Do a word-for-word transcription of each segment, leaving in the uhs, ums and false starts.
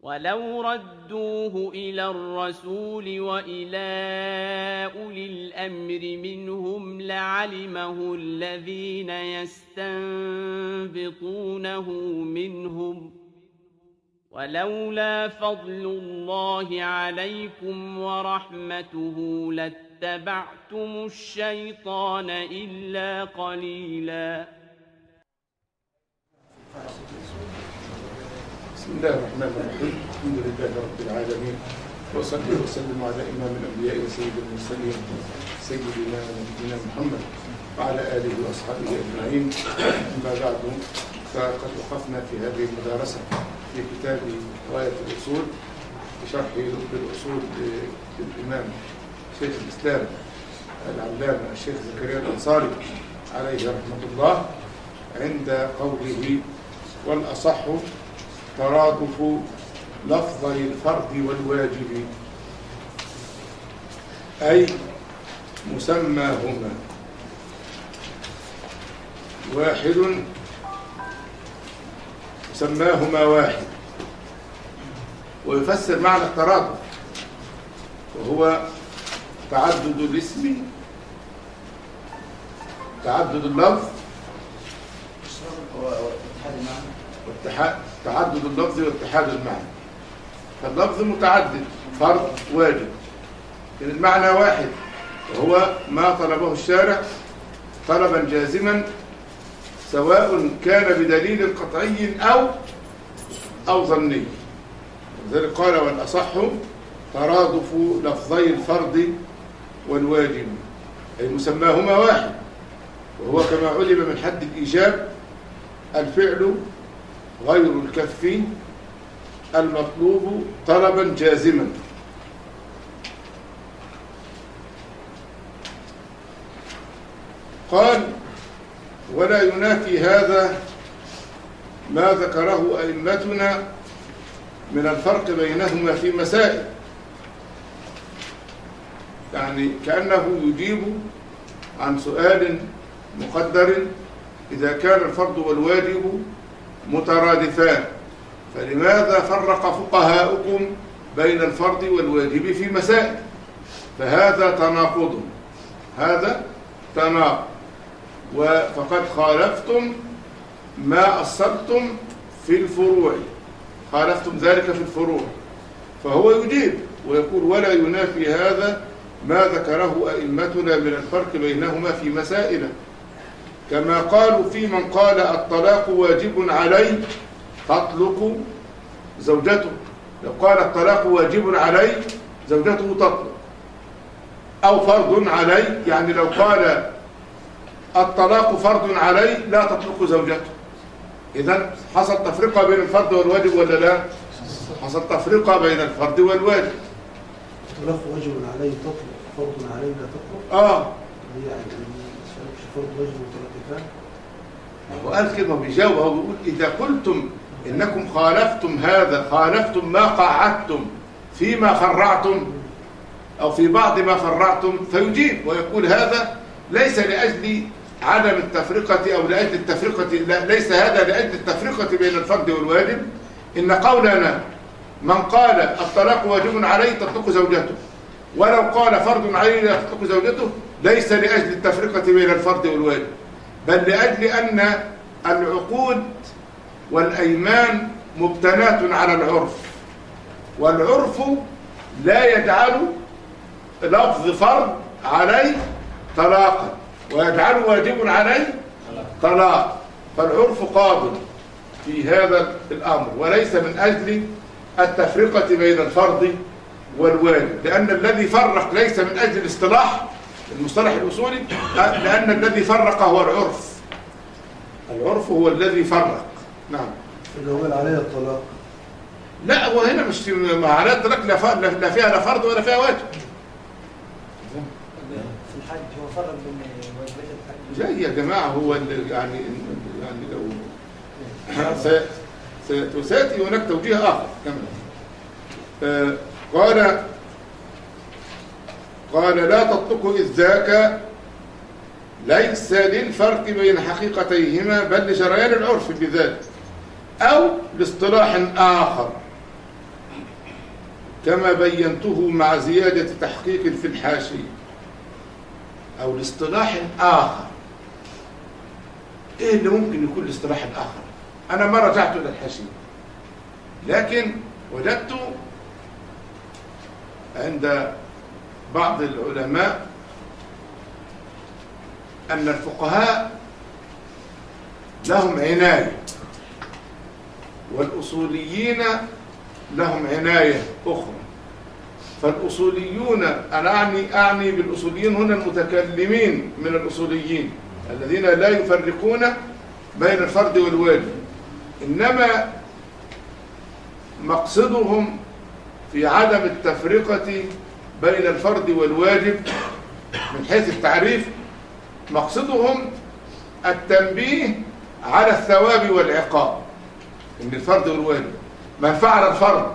ولو ردوه إلى الرسول وإلى أولي الأمر منهم لعلمه الذين يستنبطونه منهم ولولا فضل الله عليكم ورحمته لاتبعتم الشيطان إلا قليلا. بسم الله الرحمن الرحيم. الحمد لله رب العالمين، وصلي وسلم على إمام الأنبياء وسيد المرسلين سيدنا ونبينا محمد وعلى آله وأصحابه أجمعين. أما بعد، فقد وقفنا في هذه المدارسة في كتاب غاية الأصول بشرح لب الأصول للإمام شيخ الإسلام العلامة الشيخ زكريا الأنصاري عليه رحمة الله، عند قوله: والأصح ترادف لفظي الفرض والواجب، أي مسماهما واحد مسماهما واحد. ويفسر معنى الترادف، وهو تعدد الاسم تعدد اللفظ واتحاد تعدد اللفظ واتحاد المعنى. فاللفظ متعدد، فرض واجب، لكن المعنى واحد، وهو ما طلبه الشارع طلبا جازما، سواء كان بدليل قطعي أو أو ظني. لذلك قال: والأصح ترادف لفظي الفرض والواجب، أي مسماهما واحد، وهو كما علم من حد الإيجاب الفعل غير الكف المطلوب طلبا جازما. قال: ولا ينافي هذا ما ذكره أئمتنا من الفرق بينهما في مسائل، يعني كأنه يجيب عن سؤال مقدر: إذا كان الفرض والواجب مترادفان فلماذا فرق فقهاؤكم بين الفرض والواجب في مسائل؟ فهذا تناقض، هذا تناقض، فقد خالفتم ما أصلتم في الفروع، خالفتم ذلك في الفروع. فهو يجيب ويقول: ولا ينافي هذا ما ذكره أئمتنا من الفرق بينهما في مسائل، كما قالوا في من قال الطلاق واجب علي تطلق زوجته. لو قال الطلاق واجب علي زوجته تطلق، أو فرض علي، يعني لو قال الطلاق فرض علي لا تطلق زوجته. إذن حصل تفرقة بين الفرض والواجب ولا لا؟ حصل تفرقة بين الفرض والواجب. الطلاق واجب علي تطلق، فرض علي لا تطلق. آه يعني فرض واجب مترادفان. هو قال كده، بيجاوب، هو بيقول: إذا قلتم إنكم خالفتم هذا، خالفتم ما قعدتم فيما فرعتم أو في بعض ما فرعتم، فيجيب ويقول: هذا ليس لأجل عدم التفرقة أو لأجل التفرقة، لا، ليس هذا لأجل التفرقة بين الفرض والواجب. إن قولنا من قال الطلاق واجب عليه تطلق زوجته، ولو قال فرض عليه لا تطلق زوجته، ليس لأجل التفرقة بين الفرض والواجب، بل لأجل أن العقود والأيمان مبتنات على العرف، والعرف لا يجعل لفظ فرض عليه طلاقا ويجعل واجب عليه طلاق. فالعرف قاض في هذا الأمر، وليس من أجل التفرقة بين الفرض والواجب، لأن الذي فرق ليس من أجل الاصطلاح المصطلح الأصولي، لأن الذي فرق هو العرف، العرف هو الذي فرق. نعم. اللي هو عليه الطلاق، لا، هو هنا مش عليه الطلاق، لا فيها لا فرض ولا فيها واجب. في الحج هو فرق بين واجبات الحج. زي يا جماعة، هو اللي يعني يعني لو سيأتي هناك توجيه آخر كمان. آه قال قال لا تطلق إذ ذاك ليس للفرق بين حقيقتيهما بل لجريان العرف بذلك أو لاصطلاح آخر. كما بينته مع زيادة تحقيق في الحاشية أو لاصطلاح آخر. إيه اللي ممكن يكون الاصطلاح الآخر؟ أنا ما رجعت إلى الحاشية، لكن وجدت عند بعض العلماء أن الفقهاء لهم عناية والأصوليين لهم عناية أخرى. فالأصوليون، أنا أعني, أعني بالأصوليين هنا المتكلمين من الأصوليين الذين لا يفرقون بين الفرد والواجب، إنما مقصدهم في عدم التفرقة بين الفرد والواجب من حيث التعريف، مقصدهم التنبيه على الثواب والعقاب. إن الفرد والواجب من فعل الفرض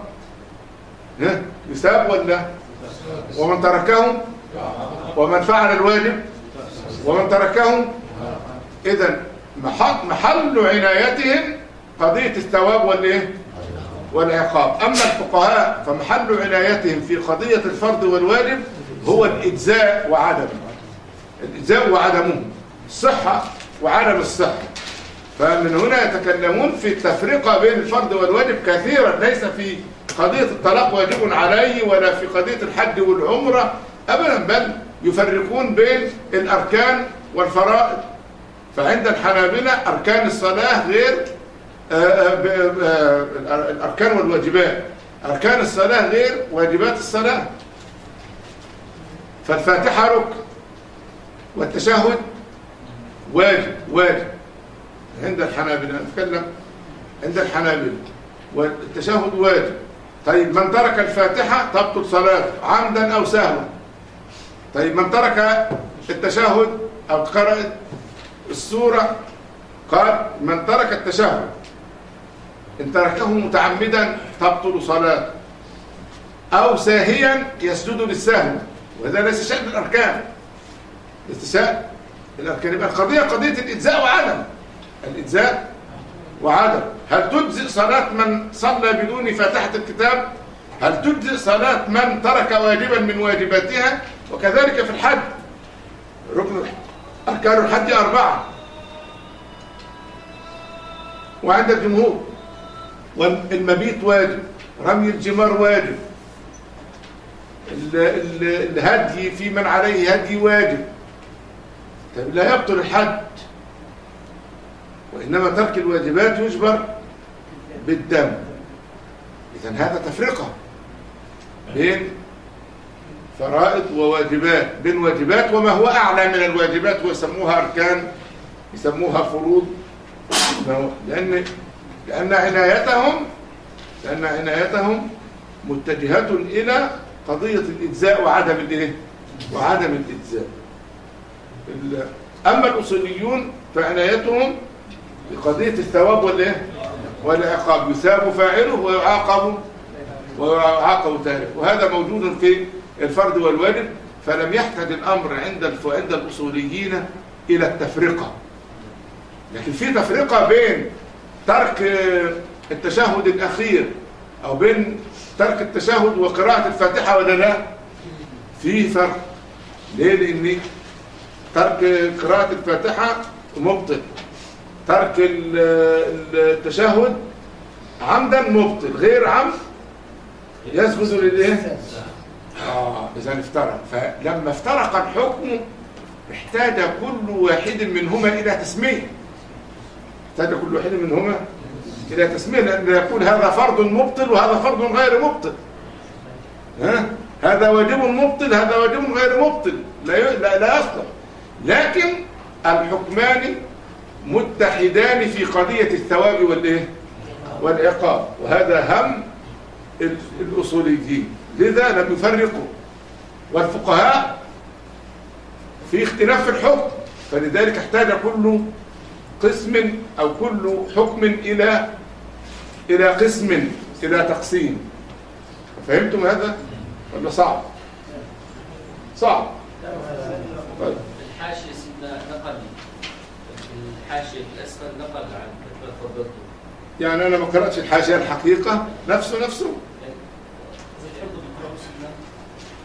يثاب ولا؟ ومن تركه، ومن فعل الواجب ومن تركه. إذن محل عنايتهم قضية الثواب والايه والعقاب. أما الفقهاء فمحل عنايتهم في قضية الفرض والواجب هو الإجزاء وعدمه، الإجزاء وعدمه، الصحة وعدم الصحة. فمن هنا يتكلمون في التفرقة بين الفرض والواجب كثيرا، ليس في قضية الطلاق واجب عليه ولا في قضية الحج والعمرة أبدا، بل يفرقون بين الأركان والفرائض. فعند الحنابلة أركان الصلاة غير الأركان والواجبات، أركان الصلاة غير واجبات الصلاة. فالفاتحة ركن والتشهد واجب واجب عند الحنابلة، نتكلم عند الحنابلة، والتشهد واجب. طيب من ترك الفاتحة تبطل صلاته عمدا أو سهوا. طيب من ترك التشهد أو قرأ السورة، قال من ترك التشهد إن تركه متعمدا تبطل صلاته، أو ساهيا يسجد للسهو، وهذا ليس شأن الأركان، ليس شأن الأركان. يبقى القضية قضية الإجزاء وعدم، الإجزاء وعدم. هل تجزئ صلاة من صلى بدون فاتحة الكتاب؟ هل تجزئ صلاة من ترك واجبا من واجباتها؟ وكذلك في الحج، ركن أركان الحج أربعة وعند الجمهور، والمبيت واجب، رمي الجمار واجب، الهدي في من عليه هدي واجب. طيب لا يبطل الحج، وإنما ترك الواجبات يجبر بالدم. إذن هذا تفرقة بين فرائض وواجبات، بين واجبات وما هو أعلى من الواجبات ويسموها أركان، يسموها فروض، لأن لأن عنايتهم لأن عنايتهم متجهة إلى قضية الإجزاء وعدم الإيه؟ وعدم الإجزاء. أما الأصوليون فعنايتهم بقضية الثواب والإيه؟ والعقاب، يثاب فاعله ويعاقب ويعاقب تاركه، وهذا موجود في الفرض والواجب. فلم يحتاج الأمر عند عند الأصوليين إلى التفرقة، لكن في تفرقة بين ترك التشهد الأخير أو بين ترك التشهد وقراءة الفاتحة ولا لا؟ في فرق. ليه؟ لأن ترك قراءة الفاتحة مبطل، ترك التشهد عمدا مبطل، غير عمد يسجد للإيه؟ آه إذا افترق. فلما افترق الحكم احتاج كل واحد منهما إلى تسمية، احتاج كل واحد منهما إلى تسمية، لأن يقول هذا فرض مبطل وهذا فرض غير مبطل، ها؟ هذا واجب مبطل هذا واجب غير مبطل، لا لا, لا يصلح. لكن الحكمان متحدان في قضية الثواب والإيه؟ والعقاب، وهذا هم الأصوليين، لذا لم يفرقوا. والفقهاء في اختلاف في الحكم، فلذلك احتاج كل قسم أو كل حكم إلى إلى قسم، إلى تقسيم. فهمتم هذا ولا صعب؟ صعب. طيب. الحاشية سيدنا نقل، الحاشية الأسفل نقل عن ما تفضلتم. يعني أنا ما قرأتش الحاشية الحقيقة نفسه نفسه. زي الحفظ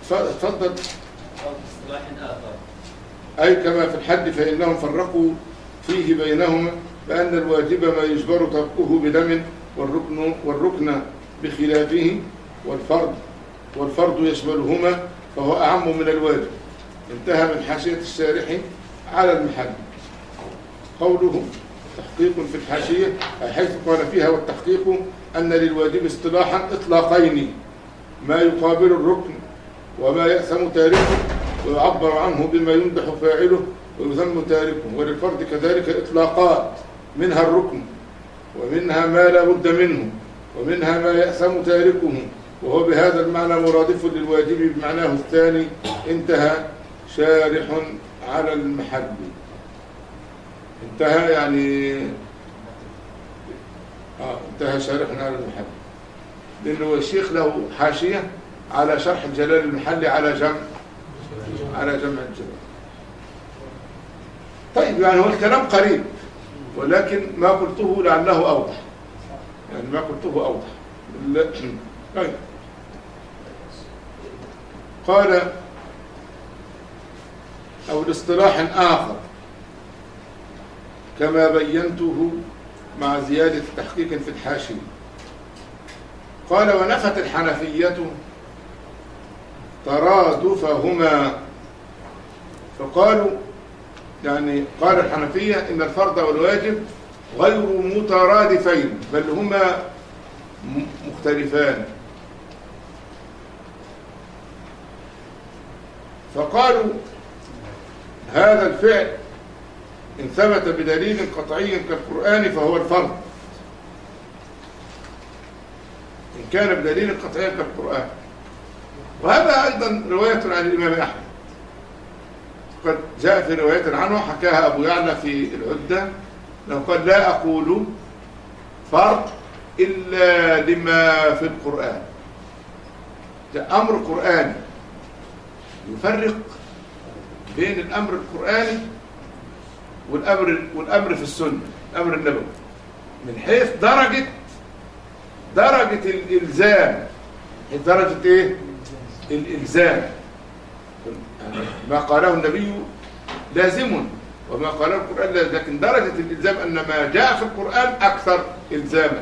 اتفضل. أو باصطلاح آخر. أي كما في الحد فإنهم فرقوا فيه بينهما بأن الواجب ما يجبر تركه بدم والركن والركن بخلافه والفرض والفرض يشملهما فهو أعم من الواجب. انتهى من حاشية الشارح على المحل. قوله تحقيق في الحاشية حيث قال فيها والتحقيق أن للواجب اصطلاحا إطلاقين ما يقابل الركن وما يأثم تاركه ويعبر عنه بما يمدح فاعله ويذم تاركه، وللفرد كذلك إطلاقات منها الركن ومنها ما لا بد منه ومنها ما يأثم تاركه، وهو بهذا المعنى مرادف للواجب بمعناه الثاني. انتهى شارح على المحل. انتهى يعني آه انتهى شارح على المحل، لأنه الشيخ له حاشية على شرح الجلال المحلي على جمع على جمع الجلال. طيب يعني هو الكلام قريب، ولكن ما قلته لعله أوضح، يعني ما قلته أوضح. طيب قال أو لاصطلاح آخر كما بينته مع زيادة تحقيق في الحاشية. قال ونفت الحنفية ترادفهما فقالوا يعني قال الحنفية إن الفرض والواجب غير مترادفين بل هما مختلفان. فقالوا هذا الفعل إن ثبت بدليل قطعي كالقرآن فهو الفرض إن كان بدليل قطعي كالقرآن. وهذا أيضا رواية عن الإمام أحمد، قد جاء في رواية عنه حكاها أبو يعلى في العدة لو قال لا أقول فرض إلا لما في القرآن. ده أمر قرآني يفرق بين الأمر القرآني والأمر والأمر في السنة، الأمر النبوي من حيث درجة درجة الإلزام. درجة إيه؟ الإلزام. ما قاله النبي لازم وما قاله القرآن لازم، لكن درجة الإلزام أن ما جاء في القرآن أكثر إلزاما.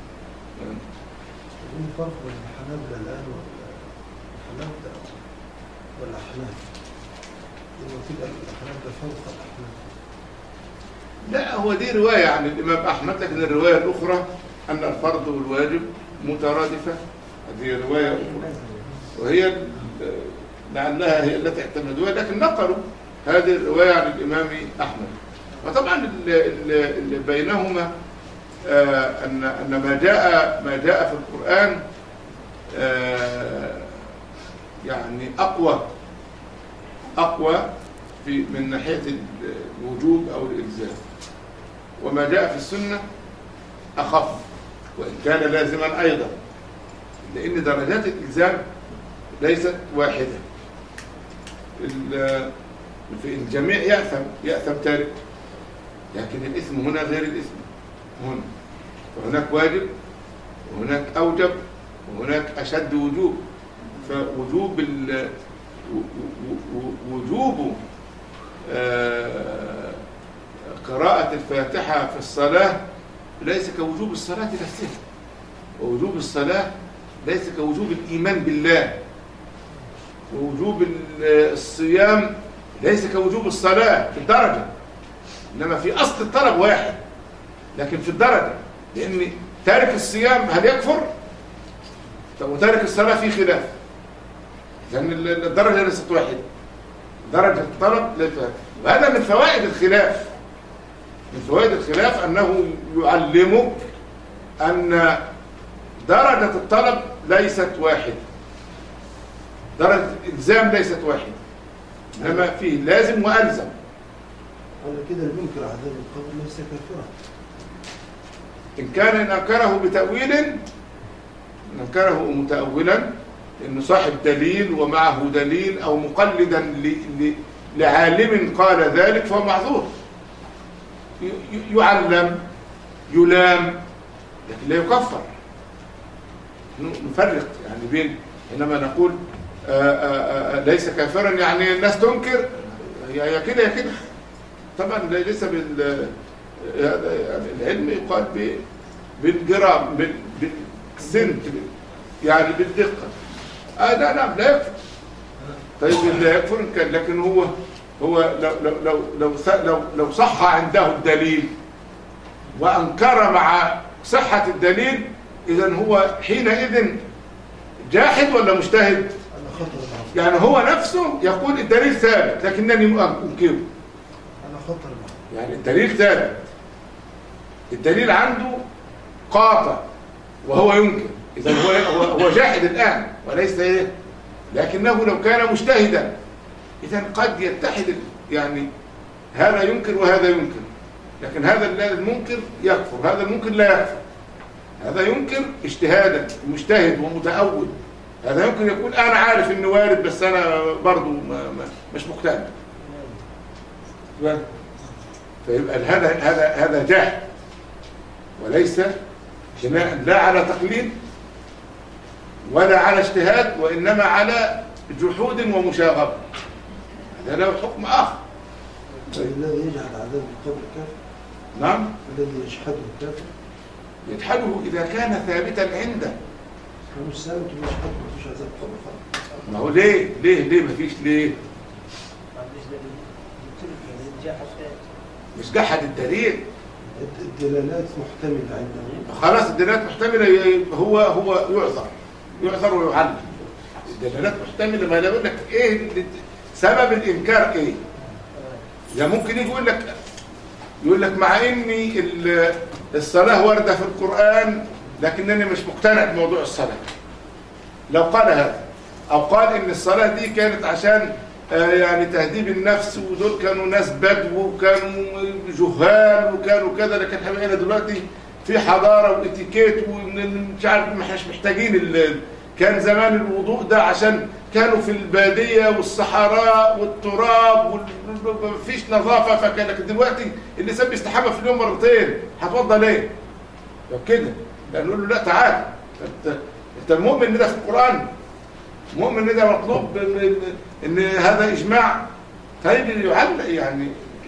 الفرق بين الحنابلة الآن والحنابلة والأحناف، إنه في الحنابلة فوق الأحناف. لا هو دي رواية عن الإمام أحمد، لكن الرواية الأخرى أن الفرض والواجب مترادفة، هذه رواية أخرى وهي لعلها هي التي اعتمدوها، لكن نقلوا هذه الرواية عن الإمام أحمد. وطبعا اللي بينهما آه أن أن ما جاء ما جاء في القرآن آه يعني أقوى أقوى في من ناحية الوجوب أو الإلزام، وما جاء في السنة أخف وإن كان لازما أيضا، لأن درجات الإلزام ليست واحدة. في الجميع يأثم يأثم تارك، لكن الإثم هنا غير الإثم هنا، فهناك واجب وهناك أوجب وهناك أشد وجوب. فوجوب ال وجوب قراءة الفاتحة في الصلاة ليس كوجوب الصلاة نفسها، ووجوب الصلاة ليس كوجوب الإيمان بالله، ووجوب الصيام ليس كوجوب الصلاة في الدرجة، إنما في أصل الطلب واحد لكن في الدرجة. لأن تارك الصيام هل يكفر؟ طب وتارك الصلاة في خلاف، لأن الدرجة ليست واحدة، درجة الطلب ليست واحدة. وهذا من فوائد الخلاف، من فوائد الخلاف أنه يعلمك أن درجة الطلب ليست واحدة، درجة الإلزام ليست واحدة، إنما فيه لازم وألزم. على كده اللي بينكر عذاب القبر ليس كافرا إن كان أنكره بتأويل، أنكره متأولا إنه صاحب دليل ومعه دليل أو مقلدا ل... ل... لعالم قال ذلك فهو معذور، يعلم يلام لكن لا يكفر. نفرق يعني بين حينما نقول آآ آآ ليس كافرا يعني الناس تنكر يا كده يا كده. طبعا ليس بال هذا يعني العلم يقال بالجرام بالسنت يعني بالدقه. اه لا نعم لا يكفر. طيب لا يكفر كان، لكن هو هو لو لو لو لو لو, لو صح عنده الدليل وانكر مع صحه الدليل، اذا هو حينئذ جاحد ولا مجتهد؟ يعني هو نفسه يقول الدليل ثابت لكنني انكره. انا خطر يعني الدليل ثابت، الدليل عنده قاطع وهو ينكر، اذا هو هو جاحد الان وليس ايه، لكنه لو كان مجتهدا اذا قد يتحد، يعني هذا ينكر وهذا ينكر، لكن هذا المنكر يكفر، هذا المنكر لا يكفر. هذا ينكر اجتهادا، مجتهد ومتأول، هذا يمكن يقول انا عارف انه وارد بس انا برضو ما ما مش مقتنع. فيبقى هذا هذا هذا جاحد وليس بناء لا على تقليد ولا على اجتهاد، وانما على جحود ومشاغبه. هذا له حكم اخر. الذي يجعل عذاب القبر كافر. نعم. الذي يجحده كافر. يجحده اذا كان ثابتا عنده. مش ثابت ومش حد مفيش عذاب قبر خالص. ما هو ليه ليه ليه مفيش ليه؟ مش جحد الدليل. الدلالات محتملة عنده. خلاص الدلالات محتملة، هو هو يعذر يعذر ويعلم. الدلالات محتملة، ما انا بقول لك ايه سبب الانكار ايه؟ ده ممكن يجي يقول لك يقول لك مع اني الصلاة واردة في القرآن لكنني مش مقتنع بموضوع الصلاة. لو قال هذا او قال ان الصلاة دي كانت عشان يعني تهذيب النفس، ودول كانوا ناس بدو وكانوا جهال وكانوا كذا، لكن احنا بقينا دلوقتي في حضاره واتيكيت ومش عارف مش محتاجين. كان زمان الوضوء ده عشان كانوا في الباديه والصحراء والتراب ومفيش نظافه، فكان لكن دلوقتي الانسان بيستحمى في اليوم مرتين، هتوضى ليه؟ طب كده لا نقول له لا تعال انت انت مؤمن ان ده في القران، مؤمن ان ده مطلوب ان هذا اجماع. طيب يعلق يعني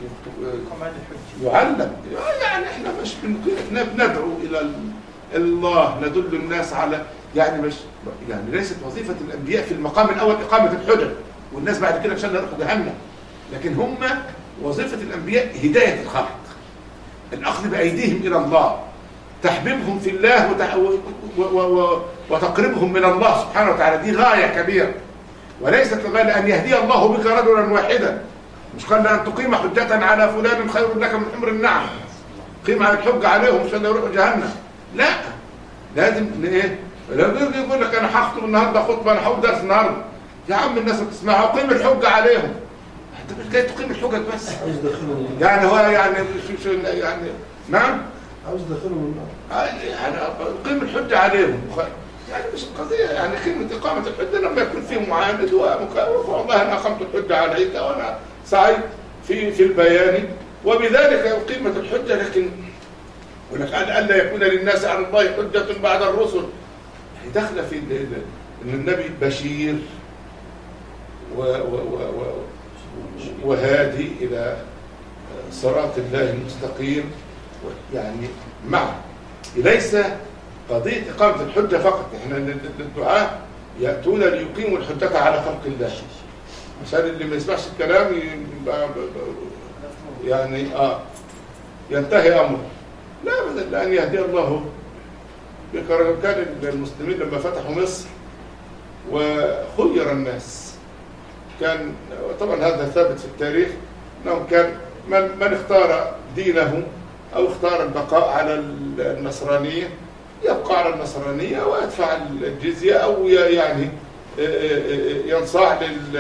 يعلق يعني احنا مش بندعو الى الله، ندل الناس على يعني مش يعني ليست وظيفه الانبياء في المقام الاول اقامه الحجج والناس بعد كده ان شاء الله يروحوا جهنم، لكن هم وظيفه الانبياء هدايه الخلق، الاخذ بايديهم الى الله، تحبيبهم في الله وتح... و... و... و... وتقربهم من الله سبحانه وتعالى. دي غايه كبيره وليست الغايه لان يهدي الله بك رجلا واحدا. مش قال ان تقيم حجه على فلان خير لك من حمر النعم، قيم على الحجه عليهم عشان يروحوا جهنم. لا لازم ايه؟ لو يجي يقول لك انا هخطب النهارده خطبه، انا هقول درس النهارده، يا عم الناس بتسمعها وقيم الحجه عليهم. انت مش جاي تقيم الحجج بس يعني هو يعني شو يعني نعم عاوز دخلهم النار يعني قيم الحجه عليهم، يعني مش القضيه يعني كلمه اقامه الحجه لما يكون فيه معاند ومكافاه، والله انا اقمت الحجه عليك وانا سعيت في في البيان وبذلك قيمه الحجه. لكن ولك الا يكون للناس على الله حجه بعد الرسل، داخله في ان النبي بشير و و و وهادي الى صراط الله المستقيم، يعني معه ليس قضيه اقامه الحجه فقط. احنا الدعاء ياتون ليقيموا الحجه على خلق الله، عشان اللي ما يسمعش الكلام يبقى يعني اه ينتهي امره. لا ابدا، لان يهدي الله بك. كان المسلمين لما فتحوا مصر وخير الناس، كان طبعا هذا ثابت في التاريخ انهم كان من, من اختار دينه او اختار البقاء على النصرانيه يبقى على النصرانيه ويدفع الجزيه او يعني ينصاع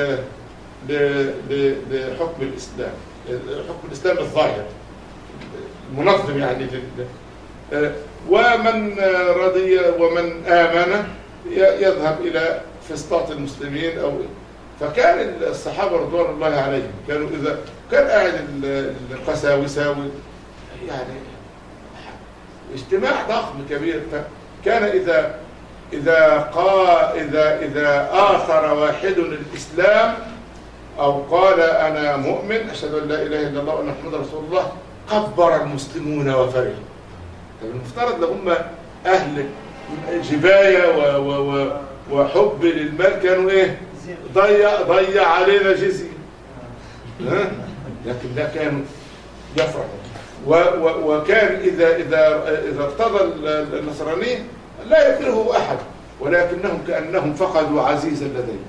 لحكم الاسلام، حكم الاسلام الظاهر المنظم يعني لل ومن رضي ومن آمن يذهب إلى فسطاط المسلمين. أو فكان الصحابة رضوان الله عليهم كانوا إذا كان قاعد القساوسة يعني اجتماع ضخم كبير، كان إذا إذا قال إذا إذا آثر واحد الإسلام أو قال أنا مؤمن أشهد أن لا إله إلا الله وأن محمدا رسول الله كبر المسلمون وفرحوا. طب المفترض لو هم أهل جباية و و و وحب للمال كانوا إيه؟ ضيع ضيع علينا جزية. ها؟ لكن لا كانوا يفرحوا. و و وكان إذا إذا إذا ارتضى النصرانية لا يكرهه أحد، ولكنهم كأنهم فقدوا عزيزا لديهم.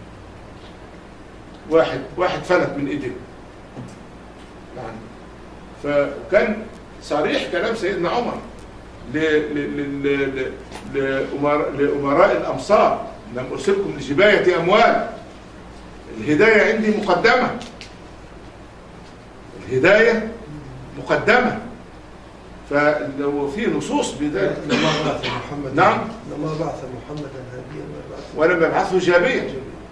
واحد واحد فلت من ايديه يعني. فكان صريح كلام سيدنا عمر لأمراء الأمصار: لم أرسلكم لجباية أموال، الهداية عندي مقدمة، الهداية مقدمة. فلو في نصوص بذلك لما بعث محمد نعم لما بعث محمدا هاديا ولم يبعثه جابيا.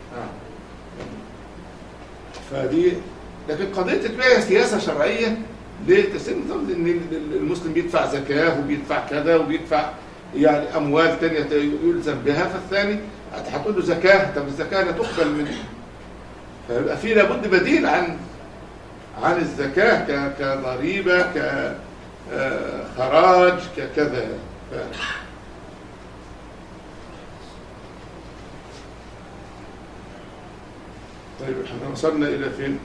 فدي لكن قضية البيع سياسة شرعية لتسليم ان المسلم بيدفع زكاة وبيدفع كذا وبيدفع يعني أموال تانية يلزم بها، فالثاني هتقول له زكاة، طب الزكاة لا تقبل منه، فيبقى في لابد بديل عن عن الزكاة كضريبة كخراج ككذا. طيب احنا وصلنا الى فين؟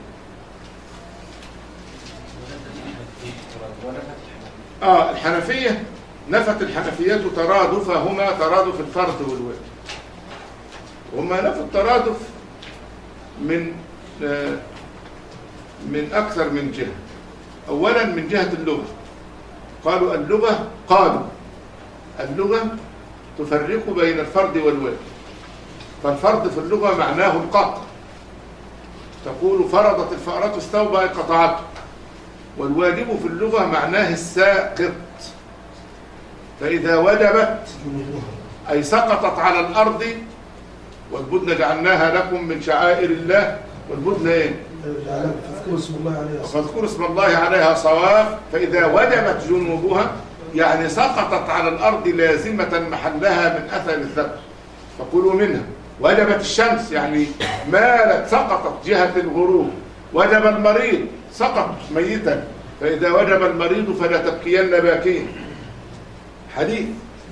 اه الحنفية نفت الحنفيات ترادفهما ترادف الفرد والواجب، وهم نفوا الترادف من آه من اكثر من جهة. اولا من جهة اللغة، قالوا اللغة قالوا اللغة تفرق بين الفرد والواجب، فالفرد في اللغة معناه القطع، تقول فرضت الفأرة الثوب أي قطعته، والواجب في اللغة معناه الساقط، فإذا وجبت أي سقطت على الأرض. والبدن جعلناها لكم من شعائر الله، والبدن إيه؟ فاذكروا اسم الله عليها فاذكروا اسم الله عليها صواف، فإذا وجبت جنوبها يعني سقطت على الأرض لازمة محلها من أثر الذبح فكلوا منها. وجبت الشمس يعني مالت سقطت جهة الغروب. وجب المريض سقط ميتا، فإذا وجب المريض فلا تبكين باكين، حديث.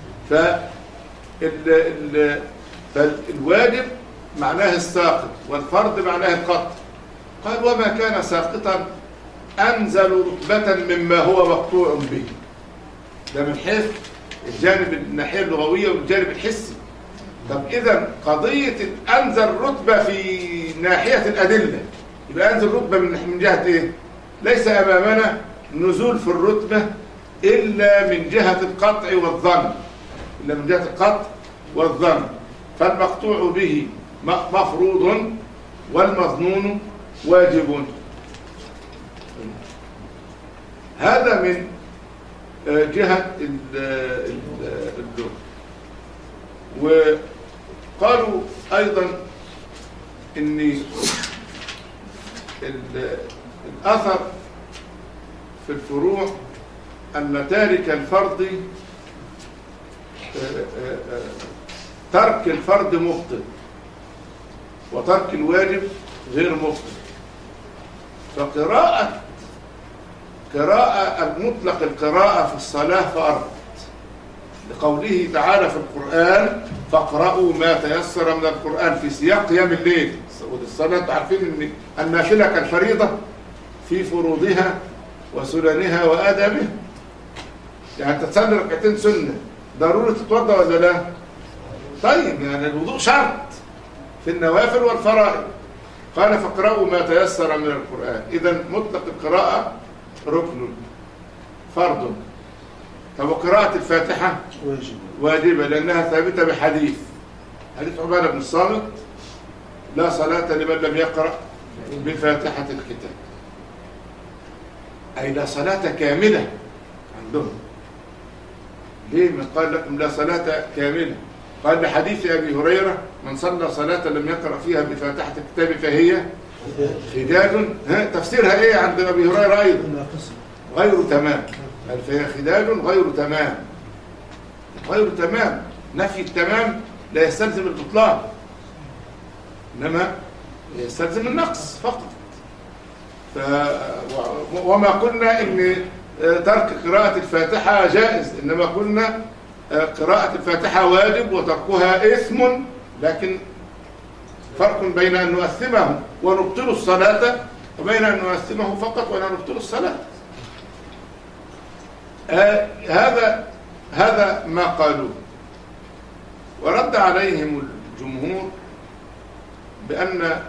فالواجب معناه الساقط والفرض معناه القطع. قال وما كان ساقطا أنزل رتبة مما هو مقطوع به. ده من حيث الجانب الناحية اللغوية والجانب الحسي. طب إذا قضية أنزل رتبة في ناحية الأدلة، يبقى أنزل رتبة من جهة إيه؟ ليس أمامنا نزول في الرتبة إلا من جهة القطع والظن، إلا من جهة القطع والظن. فالمقطوع به مفروض والمظنون واجب. هذا من جهة اللغة. وقالوا أيضا إن الأثر في الفروع أن تارك الفرض ترك الفرض مبطل وترك الواجب غير مبطل. فقراءة قراءة المطلق القراءة في الصلاة فأربط، لقوله تعالى في القرآن فاقرأوا ما تيسر من القرآن في سياق قيام الليل والصلاة. عارفين ان النافلة كالفريضة في فروضها وسننها وآدابها. يعني انت تصلي ركعتين سنة ضروري تتوضا ولا لا؟ طيب يعني الوضوء شرط في النوافل والفرائض. قال فاقرأوا ما تيسر من القرآن. إذا مطلق القراءة ركن فرض. طب وقراءة الفاتحة واجب واجبة لأنها ثابتة بحديث حديث عبادة بن الصامت لا صلاة لمن لم يقرأ بفاتحة الكتاب، أي لا صلاة كاملة عندهم. ليه من قال لكم لا صلاة كاملة؟ قال لحديث أبي هريرة من صلى صلاة لم يقرأ فيها بفاتحة الكتاب فهي خداج. تفسيرها إيه عند أبي هريرة أيضا؟ غير تمام. فهي خداج غير تمام، غير تمام. نفي التمام لا يستلزم البطلان، إنما يستلزم النقص فقط. ف... وما قلنا إن ترك قراءة الفاتحة جائز، إنما قلنا قراءة الفاتحة واجب وتركها إثم، لكن فرق بين أن نؤثمه ونبطل الصلاة وبين أن نؤثمه فقط ولا نبطل الصلاة. آه هذا هذا ما قالوه. ورد عليهم الجمهور بأن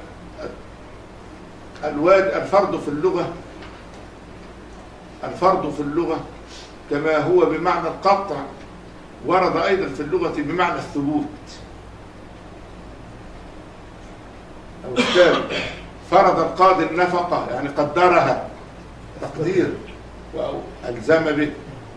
الفرض في اللغة الفرض في اللغة كما هو بمعنى القطع ورد أيضا في اللغة بمعنى الثبوت أو الثابت. فرض القاضي النفقة يعني قدرها تقدير وألزم به.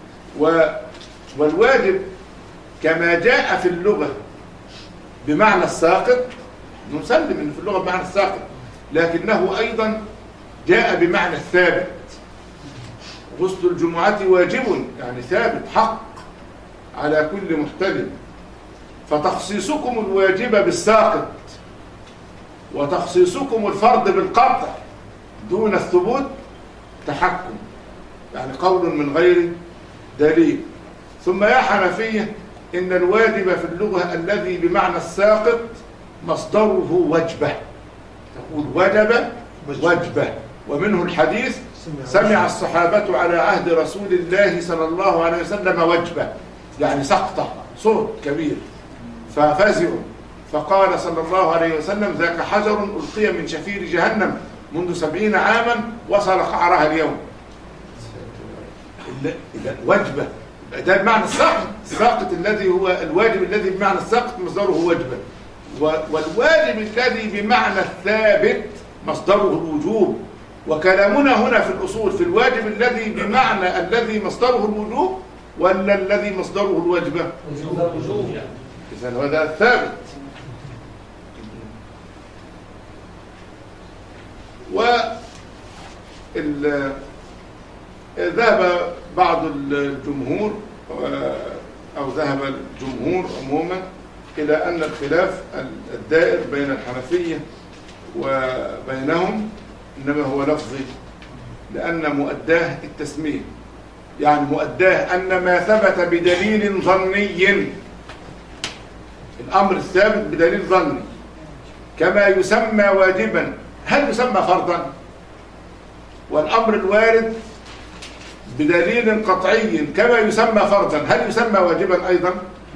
والواجب كما جاء في اللغة بمعنى الساقط، نسلم إن في اللغة بمعنى الساقط، لكنه أيضا جاء بمعنى الثابت. غسل الجمعة واجب يعني ثابت حق على كل محتلم. فتخصيصكم الواجب بالساقط وتخصيصكم الفرض بالقطع دون الثبوت تحكم، يعني قول من غير دليل. ثم يا حنفية إن الواجب في اللغة الذي بمعنى الساقط مصدره وجبة، تقول وجب وجبة، ومنه الحديث سمع الصحابة على عهد رسول الله صلى الله عليه وسلم وجبة، يعني سقطة صوت كبير ففزعوا، فقال صلى الله عليه وسلم ذاك حجر ألقي من شفير جهنم منذ سبعين عاما وصل قعرها اليوم. وجبة ده بمعنى الساقط، الساقط الذي هو الواجب الذي بمعنى الساقط مصدره وجبة، والواجب الذي بمعنى الثابت مصدره الوجوب. وكلامنا هنا في الأصول في الواجب الذي بمعنى الذي مصدره الوجوب ولا الذي مصدره الوجبة؟ الوجوب. إذن هذا الثابت. وذهب بعض الجمهور أو ذهب الجمهور عموما إلى أن الخلاف الدائر بين الحنفية وبينهم إنما هو لفظي، لأن مؤداه التسمية، يعني مؤداه أن ما ثبت بدليل ظني، الأمر الثابت بدليل ظني كما يسمى واجبا، هل يسمى فرضا؟ والأمر الوارد بدليل قطعي كما يسمى فرضا، هل يسمى واجبا أيضا؟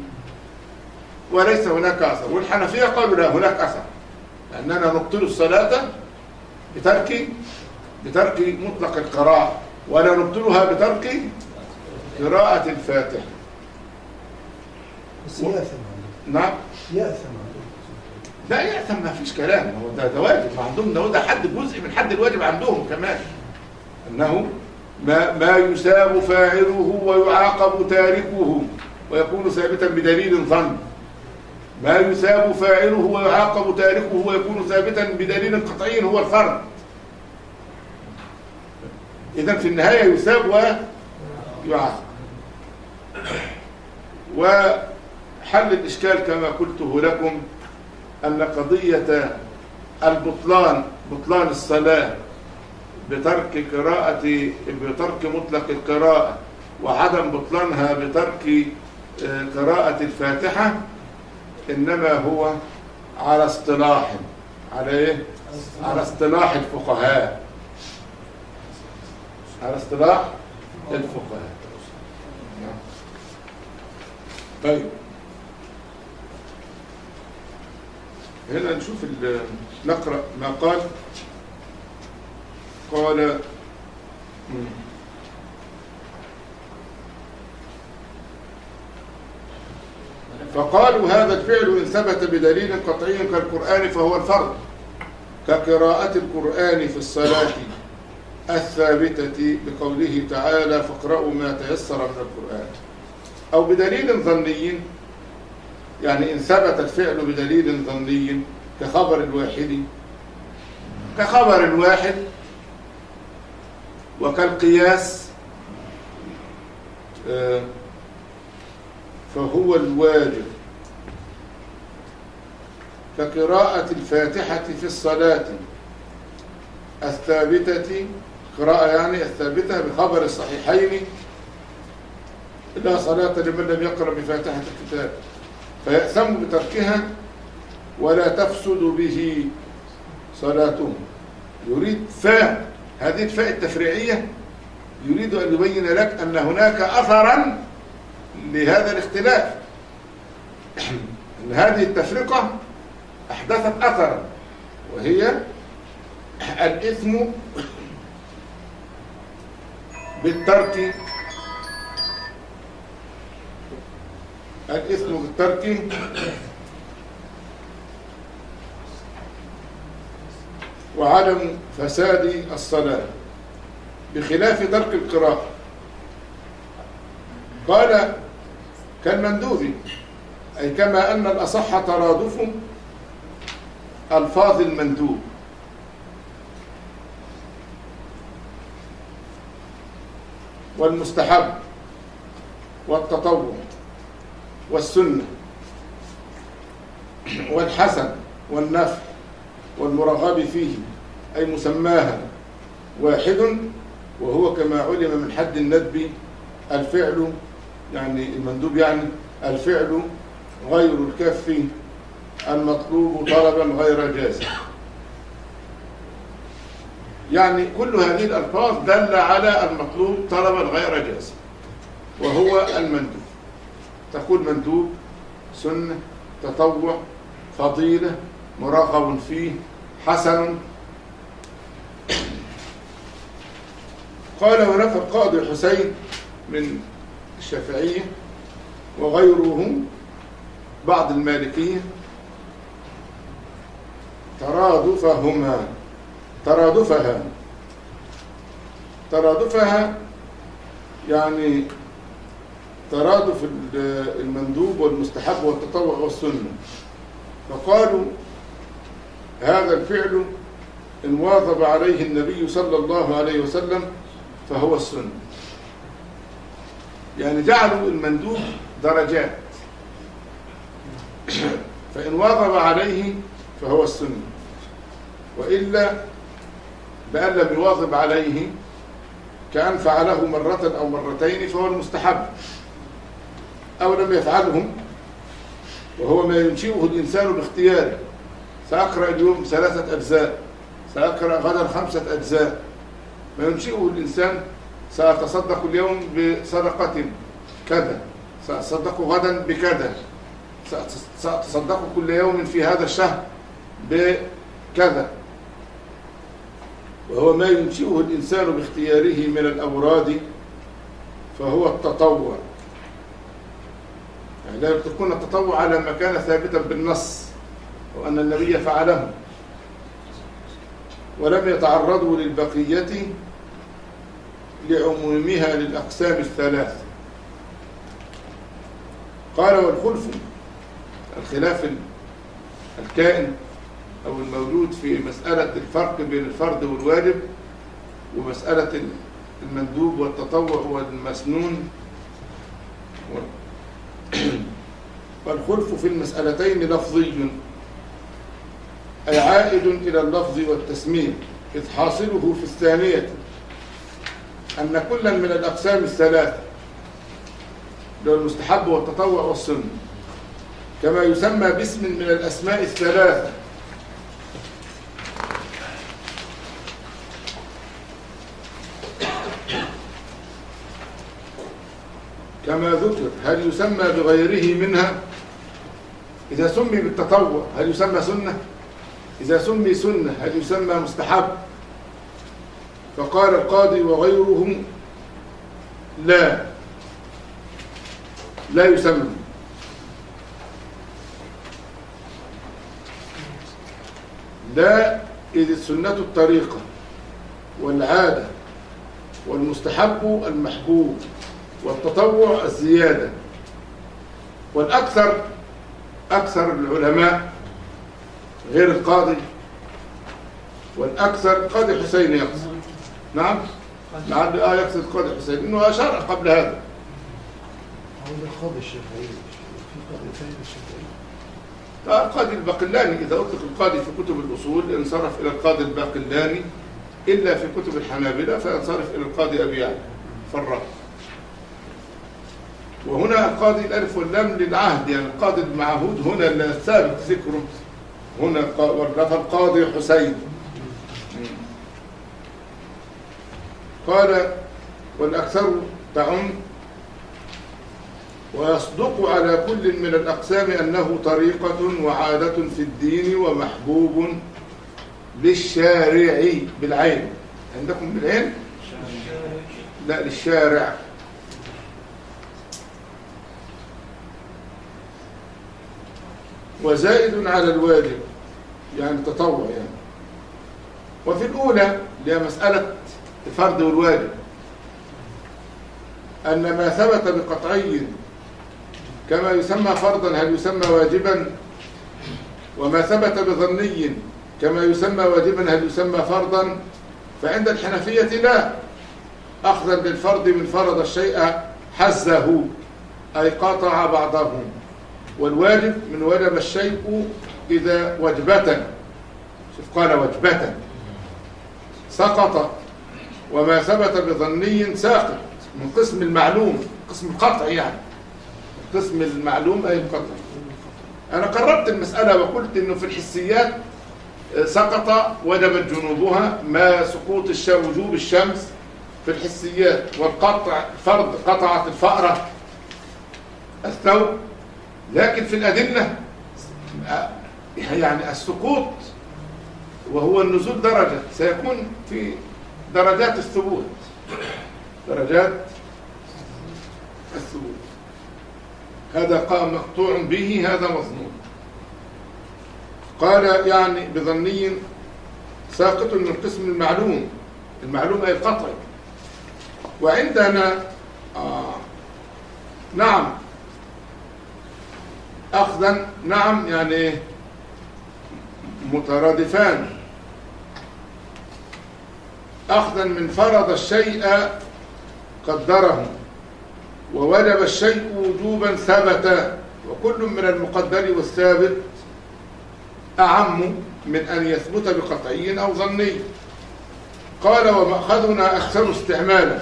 وليس هناك أثر. والحنفية قالوا لا، هناك أثر، لأننا نبطل الصلاة بترك بترك مطلق القراءة، ولا نبطلها بترك قراءة الفاتحة. بس يأثم. نعم يأثم. لا يأثم، ما فيش كلام، هو ده, ده واجب عندهم، ده, ده حد جزء من حد الواجب عندهم كمان، أنه ما, ما يساب فاعله ويعاقب تاركه ويكون ثابتا بدليل ظن، ما يساب فاعله ويعاقب تاركه ويكون ثابتا بدليل قطعي هو الفرض. إذن في النهاية يساب ويعاقب. وحل الإشكال كما قلته لكم أن قضية البطلان، بطلان الصلاة بترك قراءة بترك مطلق القراءة وعدم بطلانها بترك قراءة الفاتحة، إنما هو على اصطلاح، على إيه؟ على اصطلاح الفقهاء، على اصطلاح الفقهاء. طيب هنا نشوف نقرأ ما قال. قال فقالوا هذا الفعل إن ثبت بدليل قطعي كالقرآن فهو الفرض، كقراءة القرآن في الصلاة الثابتة بقوله تعالى فاقرأوا ما تيسر من القرآن، أو بدليل ظني، يعني إن ثبت الفعل بدليل ظني كخبر الواحد كخبر الواحد وكالقياس فهو الواجب كقراءة الفاتحة في الصلاة الثابتة، قراءة يعني الثابتة بخبر الصحيحين: لا صلاة لمن لم يقرأ بفاتحة الكتاب، فيأثم بتركها ولا تفسد به صلاته. يريد فاء، هذه الفاء التفريعية يريد أن يبين لك أن هناك أثرا لهذا الاختلاف، أن هذه التفرقة أحدثت أثرا، وهي الإثم بالترك الإثم بالترك وعدم فساد الصلاة، بخلاف ترك القراءة. قال كالمندوب، أي كما أن الأصح ترادف ألفاظ المندوب، والمستحب والتطوع والسنة والحسن والنفل والمرغب فيه، أي مسماها واحد، وهو كما علم من حد الندب الفعل، يعني المندوب يعني الفعل غير الكف المطلوب طلبا غير جازم. يعني كل هذه الألفاظ دل على المطلوب طلبا غير جازم، وهو المندوب. تقول مندوب، سنة، تطوع، فضيلة، مرغب فيه، حسن. قال ونفى القاضي حسين من الشافعية وغيرهم بعض المالكية ترادفهما ترادفها ترادفها يعني ترادف المندوب والمستحب والتطوع والسنة. فقالوا هذا الفعل إن واظب عليه النبي صلى الله عليه وسلم فهو السنة. يعني جعلوا المندوب درجات، فإن واظب عليه فهو السنة، وإلا بأن لم يواظب عليه كأن فعله مرة أو مرتين فهو المستحب، أو لم يفعلهم وهو ما ينشئه الإنسان باختياره. سأقرأ اليوم ثلاثة أجزاء، سأقرأ غدا خمسة أجزاء، ما ينشئه الإنسان. سأتصدق اليوم بصدقة كذا، سأتصدق غدا بكذا، سأتصدق كل يوم في هذا الشهر بكذا، وهو ما ينشئه الإنسان باختياره من الأوراد فهو التطوع. يعني لا يكون التطوع على ما كان ثابتا بالنص وأن النبي فعله، ولم يتعرضوا للبقية لعمومها للأقسام الثلاث. قال والخلف، الخلاف الكائن أو الموجود في مسألة الفرق بين الفرض والواجب، ومسألة المندوب والتطوع والمسنون. والخلف في المسألتين لفظي، أي عائد إلى اللفظ والتسمية، إذ حاصله في الثانية أن كلا من الأقسام الثلاثة، المستحب والتطوع والسنة، كما يسمى باسم من الأسماء الثلاثة، كما ذكر. هل يسمى بغيره منها؟ إذا سمي بالتطوع هل يسمى سنة؟ إذا سمي سنة هل يسمى مستحب؟ فقال القاضي وغيرهم لا لا يسمى. لا، إذ السنة الطريقة والعادة، والمستحب المحبوب، والتطوع الزيادة. والأكثر أكثر العلماء غير القاضي، والأكثر قاضي حسين يقصد. نعم لعل آه يقصد قاضي حسين، إنه أشار قبل هذا. هو القاضي الشافعي، في قاضي ثاني الشافعي. القاضي الباقلاني إذا أطلق القاضي في كتب الأصول انصرف إلى القاضي الباقلاني، إلا في كتب الحنابلة فينصرف إلى القاضي أبي يعلى فرق. وهنا القاضي الألف واللام للعهد، يعني القاضي المعهود هنا الثابت ذكره هنا، فالقاضي حسين. قال والأكثر تعم ويصدق على كل من الأقسام أنه طريقة وعادة في الدين ومحبوب للشارع بالعين. عندكم بالعين؟ لا للشارع. وزائد على الواجب يعني تطوع يعني. وفي الأولى اللي هي مسألة الفرض والواجب أن ما ثبت بقطعي كما يسمى فرضا هل يسمى واجبا، وما ثبت بظني كما يسمى واجبا هل يسمى فرضا. فعند الحنفية لا، أخذا للفرض من فرض الشيء حزه أي قطع بعضه، والواجب من وجب الشيء إذا وجبة، شوف قال وجبة سقط، وما ثبت بظني ساقط من قسم المعلوم، قسم القطع يعني، قسم المعلوم أي القطع. أنا قربت المسألة وقلت إنه في الحسيات سقط وجبت جنوبها ما سقوط الشمس وجوب الشمس في الحسيات، والقطع فرض قطعت الفأرة الثوب. لكن في الأدلة يعني السقوط وهو النزول درجة سيكون في درجات الثبوت، درجات الثبوت. هذا قام مقطوع به هذا مظنون. قال يعني بظني ساقط من قسم المعلوم، المعلوم أي القطع. وعندنا آه نعم أخذا نعم يعني مترادفان، أخذا من فرض الشيء قدره ووجب الشيء وجوبا ثبت، وكل من المقدر والثابت أعم من أن يثبت بقطعي أو ظني. قال ومأخذنا أكثر استعمالا،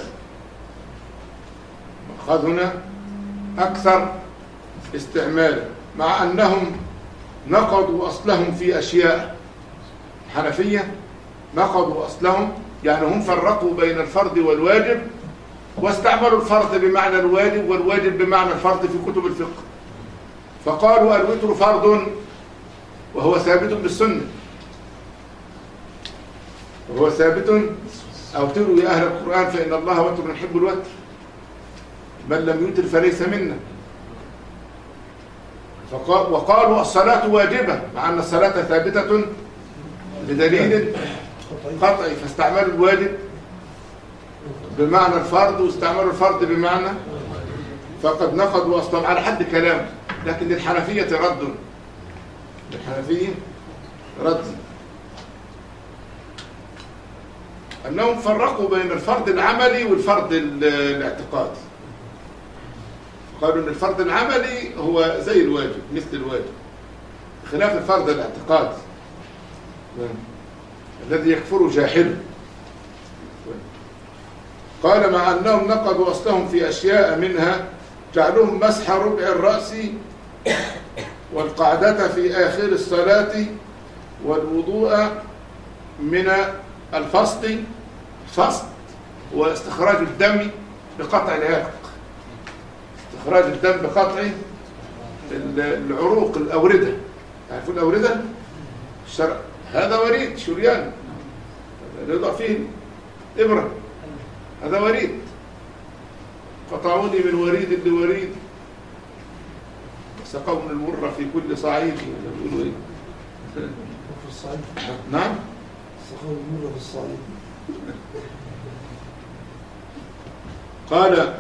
مأخذنا أكثر استعمالا مع أنهم نقضوا أصلهم في أشياء. الحنفية نقضوا أصلهم يعني هم فرقوا بين الفرض والواجب، واستعملوا الفرض بمعنى الواجب والواجب بمعنى الفرض في كتب الفقه، فقالوا الوتر فرض وهو ثابت بالسنة، وهو ثابت أوتروا يا أهل القرآن فإن الله وتر يحب الوتر، من لم يوتر فليس منا. وقالوا الصلاة واجبة مع أن الصلاة ثابتة بدليل قطعي، فاستعملوا الواجب بمعنى الفرض واستعملوا الفرض بمعنى، فقد نقضوا أصلا على حد كلام. لكن للحنفية رد، للحنفية رد أنهم فرقوا بين الفرض العملي والفرض الاعتقادي. قالوا أن الفرض العملي هو زي الواجب مثل الواجب، خلاف الفرض الاعتقادي الذي يكفر جاحله. قال مع أنهم نقضوا أصلهم في أشياء منها جعلهم مسح ربع الرأس والقعدة في آخر الصلاة والوضوء من الفسط، الفسط واستخراج الدم بقطع العرق، استخراج الدم بقطع العروق الأوردة. تعرفون الأوردة؟ الشرع هذا وريد شريان يضع فيه إبرة، هذا وريد. قطعوني من وريد لوريد سقون المر في كل صعيد. يقولوا ايه؟ في الصعيد. نعم. سقون المر في الصعيد. قال